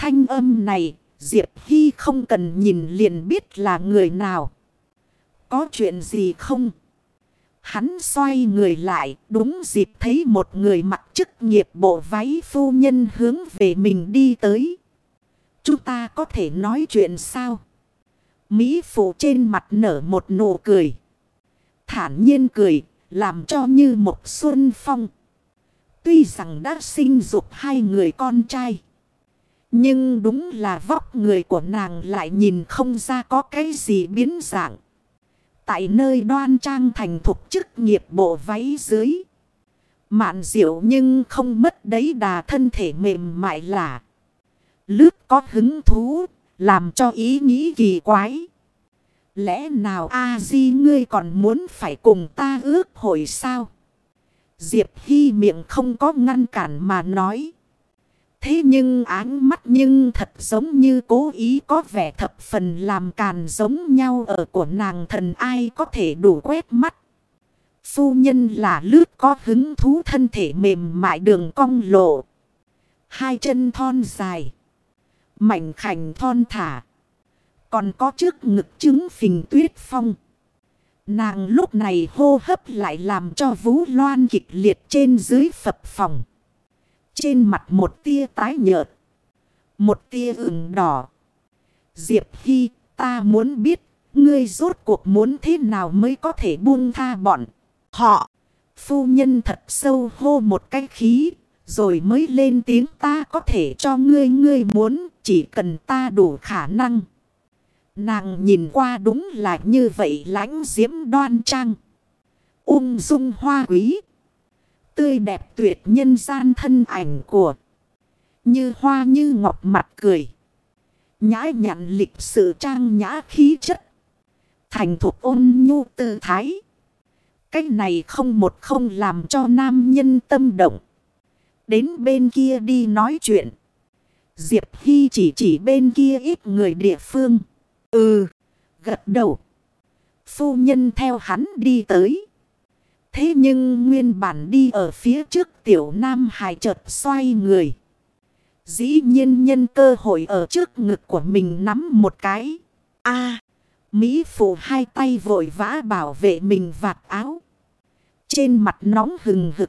Thanh âm này, Diệp Hy không cần nhìn liền biết là người nào. Có chuyện gì không? Hắn xoay người lại, đúng dịp thấy một người mặc chức nghiệp bộ váy phu nhân hướng về mình đi tới. Chúng ta có thể nói chuyện sao? Mỹ phụ trên mặt nở một nụ cười. Thản nhiên cười, làm cho như một xuân phong. Tuy rằng đã sinh dục hai người con trai. Nhưng đúng là vóc người của nàng lại nhìn không ra có cái gì biến dạng. Tại nơi đoan trang thành thục chức nghiệp bộ váy dưới. Mạn diệu nhưng không mất đấy đà thân thể mềm mại là. Lướt có hứng thú, làm cho ý nghĩ kỳ quái. Lẽ nào A-di ngươi còn muốn phải cùng ta ước hội sao? Diệp Hy miệng không có ngăn cản mà nói. Thế nhưng áng mắt nhưng thật giống như cố ý có vẻ thập phần làm càn giống nhau ở của nàng thần ai có thể đủ quét mắt. Phu nhân là lướt có hứng thú thân thể mềm mại đường cong lộ. Hai chân thon dài. Mảnh khảnh thon thả. Còn có trước ngực trứng phình tuyết phong. Nàng lúc này hô hấp lại làm cho Vũ Loan kịch liệt trên dưới phập phồng. Trên mặt một tia tái nhợt. Một tia ửng đỏ. Diệp Hy, ta muốn biết, ngươi rốt cuộc muốn thế nào mới có thể buông tha bọn họ. Phu nhân thật sâu hô một cái khí, rồi mới lên tiếng ta có thể cho ngươi muốn, chỉ cần ta đủ khả năng. Nàng nhìn qua đúng là như vậy lãnh diễm đoan trang. Ung dung hoa quý. Tươi đẹp tuyệt nhân gian thân ảnh của. Như hoa như ngọc mặt cười. Nhã nhặn lịch sự trang nhã khí chất. Thành thục ôn nhu tư thái. Cách này không làm cho nam nhân tâm động. Đến bên kia đi nói chuyện. Diệp Hy chỉ bên kia ít người địa phương. Gật đầu. Phu nhân theo hắn đi tới. Thế nhưng nguyên bản đi ở phía trước tiểu nam hài chợt xoay người. Dĩ nhiên nhân cơ hội ở trước ngực của mình nắm một cái. Mỹ phụ hai tay vội vã bảo vệ mình vạt áo. Trên mặt nóng hừng hực.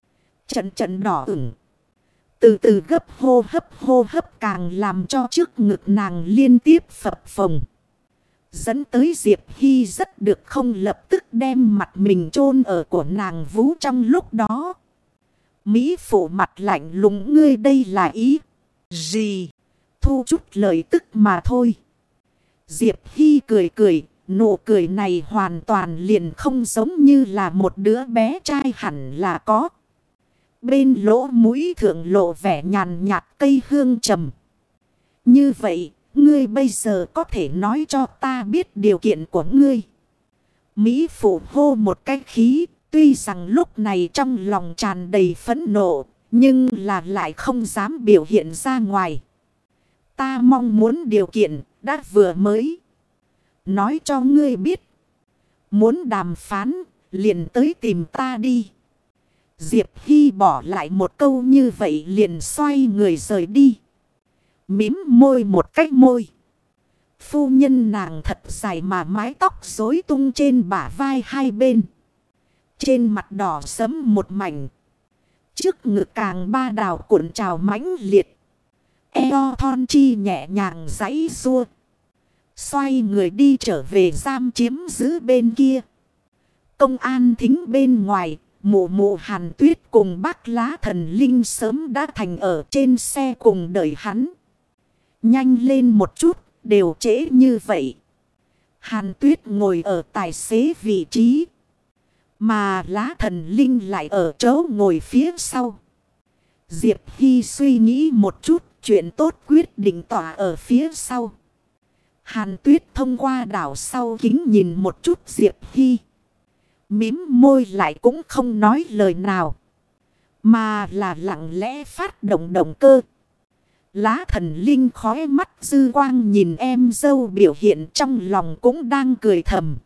Trận đỏ ửng. Từ từ gấp hô hấp càng làm cho trước ngực nàng liên tiếp phập phồng. Dẫn tới Diệp Hy rất được không lập tức đem mặt mình chôn ở của nàng vú trong lúc đó. Mỹ phụ mặt lạnh lùng ngươi đây là ý gì? Thu chút lời tức mà thôi. Diệp Hy cười, nụ cười này hoàn toàn liền không giống như là một đứa bé trai hẳn là có. Bên lỗ mũi thượng lộ vẻ nhàn nhạt cây hương trầm. Như vậy, ngươi bây giờ có thể nói cho ta biết điều kiện của ngươi. Mỹ phụ hô một cái khí, tuy rằng lúc này trong lòng tràn đầy phẫn nộ, nhưng là lại không dám biểu hiện ra ngoài. Ta mong muốn điều kiện, đã vừa mới nói cho ngươi biết. Muốn đàm phán, liền tới tìm ta đi. Diệp Hy bỏ lại một câu như vậy liền xoay người rời đi. Mím môi một cách môi. Phu nhân nàng thật dài mà mái tóc rối tung trên bả vai hai bên. Trên mặt đỏ sẫm một mảnh. Trước ngực càng ba đào cuộn trào mãnh liệt. Eo thon chi nhẹ nhàng giãy giụa. Xoay người đi trở về giam chiếm giữ bên kia. Công an thính bên ngoài. Mụ Hàn Tuyết cùng bác lá thần linh sớm đã thành ở trên xe cùng đợi hắn. Nhanh lên một chút, đều trễ như vậy. Hàn Tuyết ngồi ở tài xế vị trí. Mà lá thần linh lại ở chỗ ngồi phía sau. Diệp Hy suy nghĩ một chút, chuyện tốt quyết định tỏa ở phía sau. Hàn Tuyết thông qua đảo sau kính nhìn một chút Diệp Hy. Mím môi lại cũng không nói lời nào. Mà là lặng lẽ phát động động cơ. Lá thần linh khóe mắt dư quang nhìn em dâu biểu hiện trong lòng cũng đang cười thầm.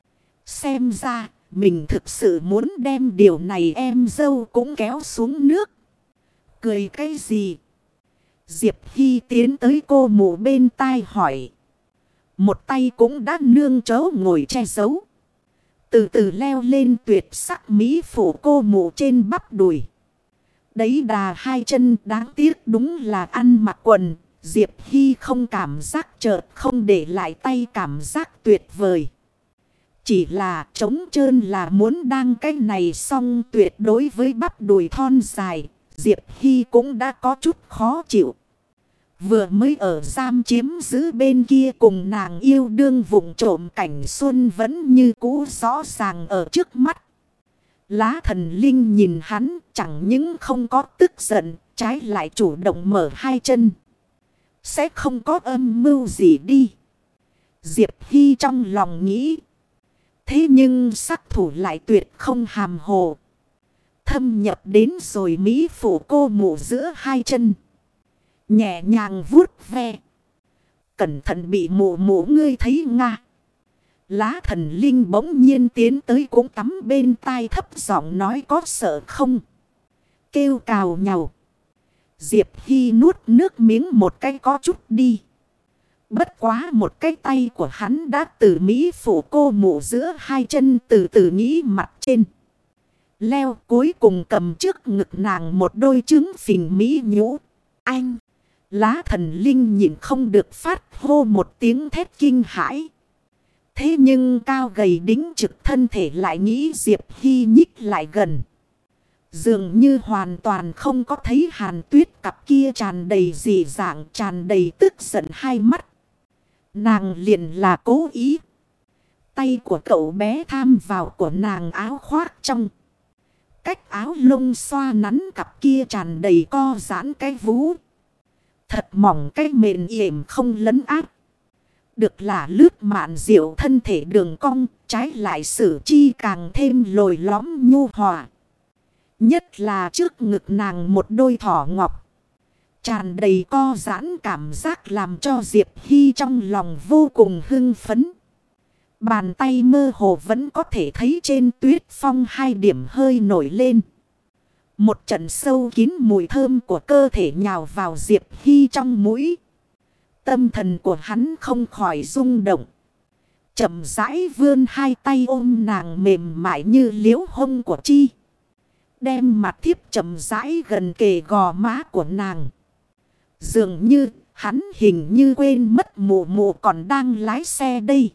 Xem ra mình thực sự muốn đem điều này em dâu cũng kéo xuống nước. Cười cái gì? Diệp Hy tiến tới cô mụ bên tai hỏi. Một tay cũng đã nương chấu ngồi che giấu. Từ từ leo lên tuyệt sắc mỹ phụ cô mụ trên bắp đùi. Đấy đà hai chân đáng tiếc đúng là ăn mặc quần. Diệp Hy không cảm giác chợt không để lại tay cảm giác tuyệt vời. Chỉ là trống trơn là muốn đăng cái này xong tuyệt đối với bắp đùi thon dài. Diệp Hy cũng đã có chút khó chịu. Vừa mới ở giam chiếm giữ bên kia cùng nàng yêu đương vụng trộm cảnh xuân vẫn như cũ rõ ràng ở trước mắt. Lá thần linh nhìn hắn chẳng những không có tức giận, trái lại chủ động mở hai chân. Sẽ không có âm mưu gì đi. Diệp Hy trong lòng nghĩ. Thế nhưng sắc thủ lại tuyệt không hàm hồ. Thâm nhập đến rồi mỹ phụ cô mụ giữa hai chân. Nhẹ nhàng vuốt ve. Cẩn thận bị mụ mụ ngươi thấy nga. Lá thần linh bỗng nhiên tiến tới cũng tắm bên tai thấp giọng nói có sợ không. Kêu cào nhàu. Diệp Hy nuốt nước miếng một cái có chút đi. Bất quá một cái tay của hắn đã từ mỹ phủ cô mụ giữa hai chân từ từ nghĩ mặt trên. Leo cuối cùng cầm trước ngực nàng một đôi trứng phình mỹ nhũ. Anh! Lá thần linh nhìn không được phát hô một tiếng thét kinh hãi. Thế nhưng cao gầy đính trực thân thể lại nghĩ Diệp Hy nhích lại gần. Dường như hoàn toàn không có thấy Hàn Tuyết cặp kia tràn đầy dị dạng, tràn đầy tức giận hai mắt. Nàng liền là cố ý. Tay của cậu bé tham vào của nàng áo khoác trong. Cách áo lông xoa nắn cặp kia tràn đầy co giãn cái vú. Thật mỏng cái mền yểm không lấn áp. Được là lướt mạn diệu thân thể đường cong, trái lại sử chi càng thêm lồi lõm nhu hòa. Nhất là trước ngực nàng một đôi thỏ ngọc. Tràn đầy co giãn cảm giác làm cho Diệp Hy trong lòng vô cùng hưng phấn. Bàn tay mơ hồ vẫn có thể thấy trên tuyết phong hai điểm hơi nổi lên. Một trận sâu kín mùi thơm của cơ thể nhào vào Diệp Hy trong mũi. Tâm thần của hắn không khỏi rung động. Chậm rãi vươn hai tay ôm nàng mềm mại như liễu hông của chi. Đem mặt thiếp chậm rãi gần kề gò má của nàng. Dường như hắn hình như quên mất mụ mụ còn đang lái xe đây.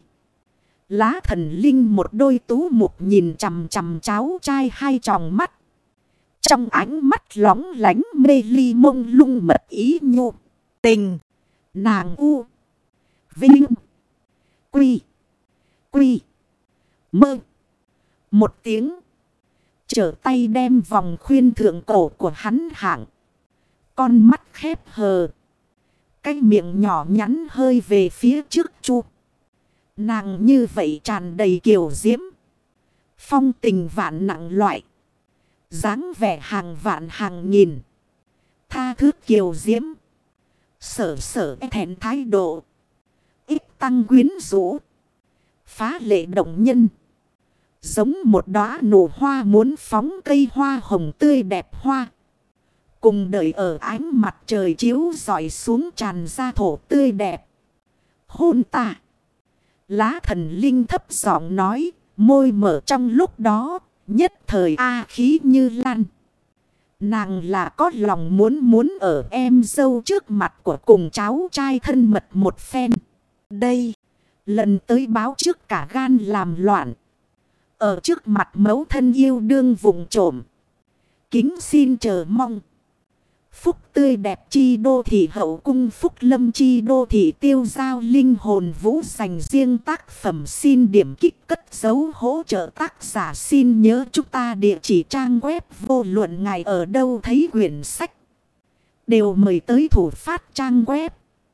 Lá thần linh một đôi tú mục nhìn chằm chằm cháu trai hai tròng mắt. Trong ánh mắt lóng lánh mê ly mông lung mật ý nhô. Tình. Nàng u. Vinh. Quy. Quy. Mơ. Một tiếng. Trở tay đem vòng khuyên thượng cổ của hắn hạng. Con mắt khép hờ. Cái miệng nhỏ nhắn hơi về phía trước chu. Nàng như vậy tràn đầy kiều diễm. Phong tình vạn nặng loại. Dáng vẻ hàng vạn hàng nghìn. Tha thước kiều diễm. Sở sở thẹn thái độ. Ít tăng quyến rũ. Phá lệ động nhân. Giống một đóa nụ hoa muốn phóng cây hoa hồng tươi đẹp hoa. Cùng đợi ở ánh mặt trời chiếu rọi xuống tràn ra thổ tươi đẹp. Hôn ta. Lá thần linh thấp giọng nói. Môi mở trong lúc đó. Nhất thời A khí như lan. Nàng là có lòng muốn ở em dâu trước mặt của cùng cháu trai thân mật một phen. Đây. Lần tới báo trước cả gan làm loạn. Ở trước mặt mẫu thân yêu đương vùng trộm. Kính xin chờ mong. Phúc tươi đẹp chi đô thị hậu cung phúc lâm chi đô thị tiêu giao linh hồn vũ dành riêng tác phẩm xin điểm kích cất dấu hỗ trợ tác giả xin nhớ chúng ta địa chỉ trang web vô luận ngài ở đâu thấy quyển sách. Đều mời tới thủ phát trang web.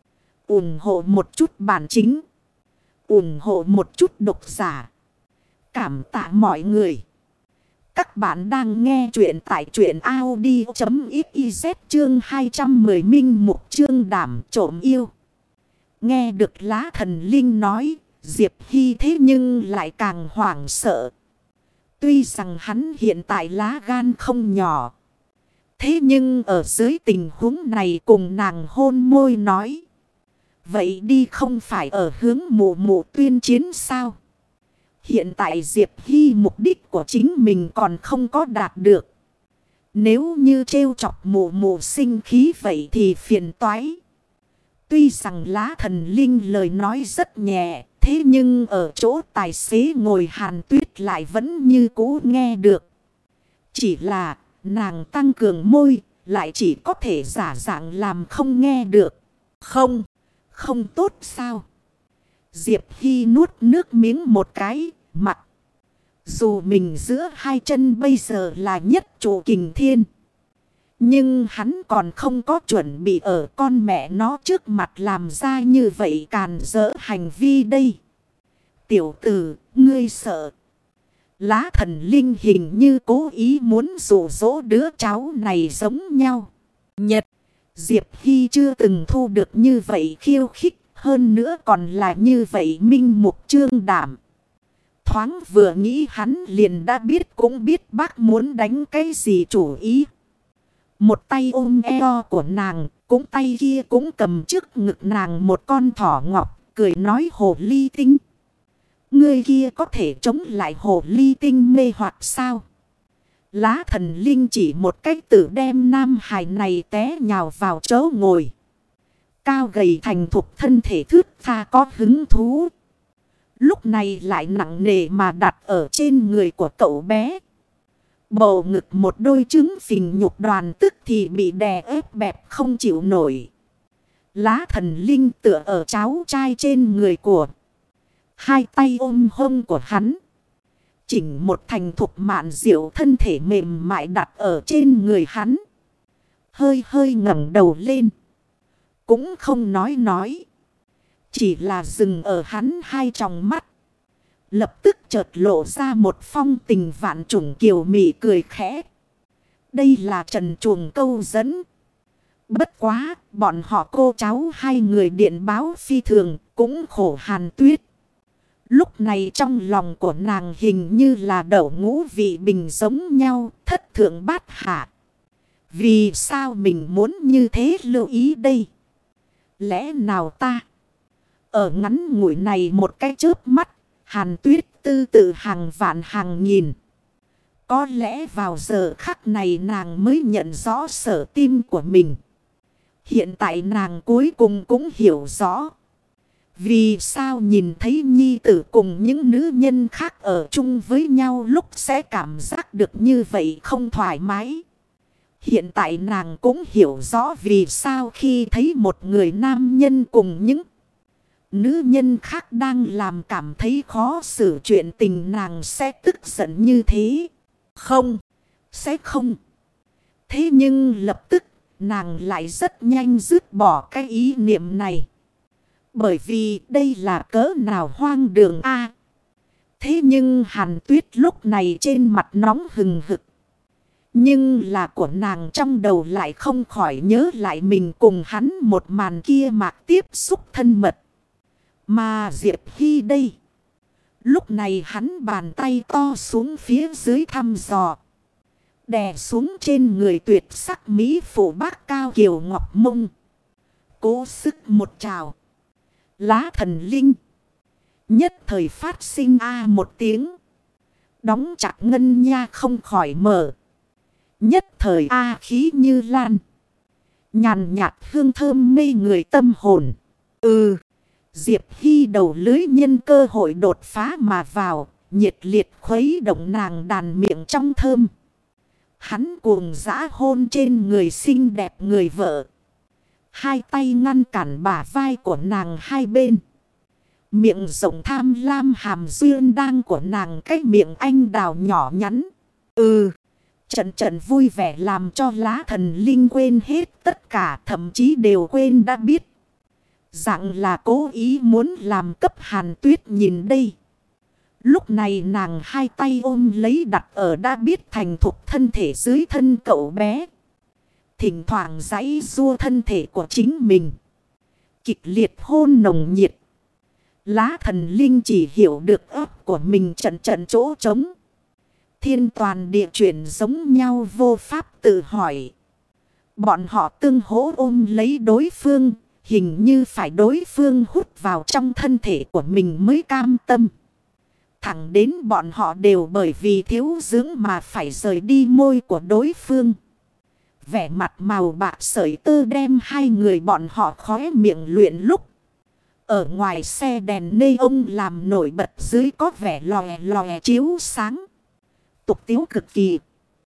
ủng hộ một chút bản chính. ủng hộ một chút độc giả. Cảm tạ mọi người. Các bạn đang nghe chuyện tại truyện audio.xyz chương 210 Minh Mục chương đảm trộm yêu. Nghe được lá thần linh nói, Diệp Hy thế nhưng lại càng hoảng sợ. Tuy rằng hắn hiện tại lá gan không nhỏ. Thế nhưng ở dưới tình huống này cùng nàng hôn môi nói. Vậy đi không phải ở hướng mụ mụ tuyên chiến sao? Hiện tại Diệp Hy mục đích của chính mình còn không có đạt được. Nếu như trêu chọc mụ mụ sinh khí vậy thì phiền toái. Tuy rằng Lá Thần Linh lời nói rất nhẹ. Thế nhưng ở chỗ tài xế ngồi Hàn Tuyết lại vẫn như cũ nghe được. Chỉ là nàng tăng cường môi lại chỉ có thể giả dạng làm không nghe được. Không, không tốt sao? Diệp Hy nuốt nước miếng một cái, mặt. Dù mình giữa hai chân bây giờ là nhất trụ kình thiên. Nhưng hắn còn không có chuẩn bị ở con mẹ nó trước mặt làm ra như vậy càn rỡ hành vi đây. Tiểu tử, ngươi sợ. Lá Thần Linh hình như cố ý muốn dụ dỗ đứa cháu này giống nhau. Nhật, Diệp Hy chưa từng thu được như vậy khiêu khích. Hơn nữa còn là như vậy minh mục trương đảm. Thoáng vừa nghĩ hắn liền đã biết cũng biết bác muốn đánh cái gì chủ ý. Một tay ôm eo của nàng, cũng tay kia cũng cầm trước ngực nàng một con thỏ ngọc, cười nói hồ ly tinh. Người kia có thể chống lại hồ ly tinh mê hoặc sao? Lá Thần Linh chỉ một cách tự đem nam hài này té nhào vào chỗ ngồi. Cao gầy thành thục thân thể thướt tha có hứng thú. Lúc này lại nặng nề mà đặt ở trên người của cậu bé. Bầu ngực một đôi trứng phình nhục đoàn tức thì bị đè ép bẹp không chịu nổi. Lá Thần Linh tựa ở cháu trai trên người của. Hai tay ôm hông của hắn. Chỉnh một thành thục mạn diệu thân thể mềm mại đặt ở trên người hắn. Hơi hơi ngẩng đầu lên. Cũng không nói. Chỉ là dừng ở hắn hai tròng mắt. Lập tức chợt lộ ra một phong tình vạn trùng kiều mị cười khẽ. Đây là trần chuồng câu dẫn. Bất quá, bọn họ cô cháu hai người điện báo phi thường cũng khổ Hàn Tuyết. Lúc này trong lòng của nàng hình như là đậu ngũ vị bình giống nhau, thất thượng bát hạ. Vì sao mình muốn như thế lưu ý đây? Lẽ nào ta? Ở ngắn ngủi này một cái chớp mắt, Hàn Tuyết tư tự hàng vạn hàng nghìn. Có lẽ vào giờ khắc này nàng mới nhận rõ sở tim của mình. Hiện tại nàng cuối cùng cũng hiểu rõ. Vì sao nhìn thấy nhi tử cùng những nữ nhân khác ở chung với nhau lúc sẽ cảm giác được như vậy không thoải mái. Hiện tại nàng cũng hiểu rõ vì sao khi thấy một người nam nhân cùng những nữ nhân khác đang làm cảm thấy khó xử chuyện tình nàng sẽ tức giận như thế. Không, sẽ không. Thế nhưng lập tức nàng lại rất nhanh dứt bỏ cái ý niệm này. Bởi vì đây là cỡ nào hoang đường a. Thế nhưng Hàn Tuyết lúc này trên mặt nóng hừng hực. Nhưng là của nàng trong đầu lại không khỏi nhớ lại mình cùng hắn một màn kia mạc tiếp xúc thân mật. Mà Diệp Hy đây. Lúc này hắn bàn tay to xuống phía dưới thăm dò. Đè xuống trên người tuyệt sắc mỹ phụ bác cao kiều ngọc mông. Cố sức một trào. Lá Thần Linh. Nhất thời phát sinh một tiếng. Đóng chặt ngân nha không khỏi mở. Nhất thời khí như lan. Nhàn nhạt hương thơm mê người tâm hồn. Diệp Hy đầu lưới nhân cơ hội đột phá mà vào. Nhiệt liệt khuấy động nàng đàn miệng trong thơm. Hắn cuồng dã hôn trên người xinh đẹp người vợ. Hai tay ngăn cản bả vai của nàng hai bên. Miệng rộng tham lam hàm duyên đang của nàng cái miệng anh đào nhỏ nhắn. Trận trận vui vẻ làm cho Lá Thần Linh quên hết tất cả, thậm chí đều quên đã biết. Dạng là cố ý muốn làm cấp Hàn Tuyết nhìn đây. Lúc này nàng hai tay ôm lấy đặt ở đã biết thành thục thân thể dưới thân cậu bé. Thỉnh thoảng giãy giụa thân thể của chính mình. Kịch liệt hôn nồng nhiệt. Lá Thần Linh chỉ hiểu được ấp của mình trận trận chỗ trống. Thiên toàn địa chuyển giống nhau vô pháp tự hỏi. Bọn họ tương hỗ ôm lấy đối phương, hình như phải đối phương hút vào trong thân thể của mình mới cam tâm. Thẳng đến bọn họ đều bởi vì thiếu dưỡng mà phải rời đi môi của đối phương. Vẻ mặt màu bạc sợi tơ đem hai người bọn họ khóe miệng luyện lúc. Ở ngoài xe đèn neon làm nổi bật dưới có vẻ lòe lòe chiếu sáng. Tục tiếu cực kỳ.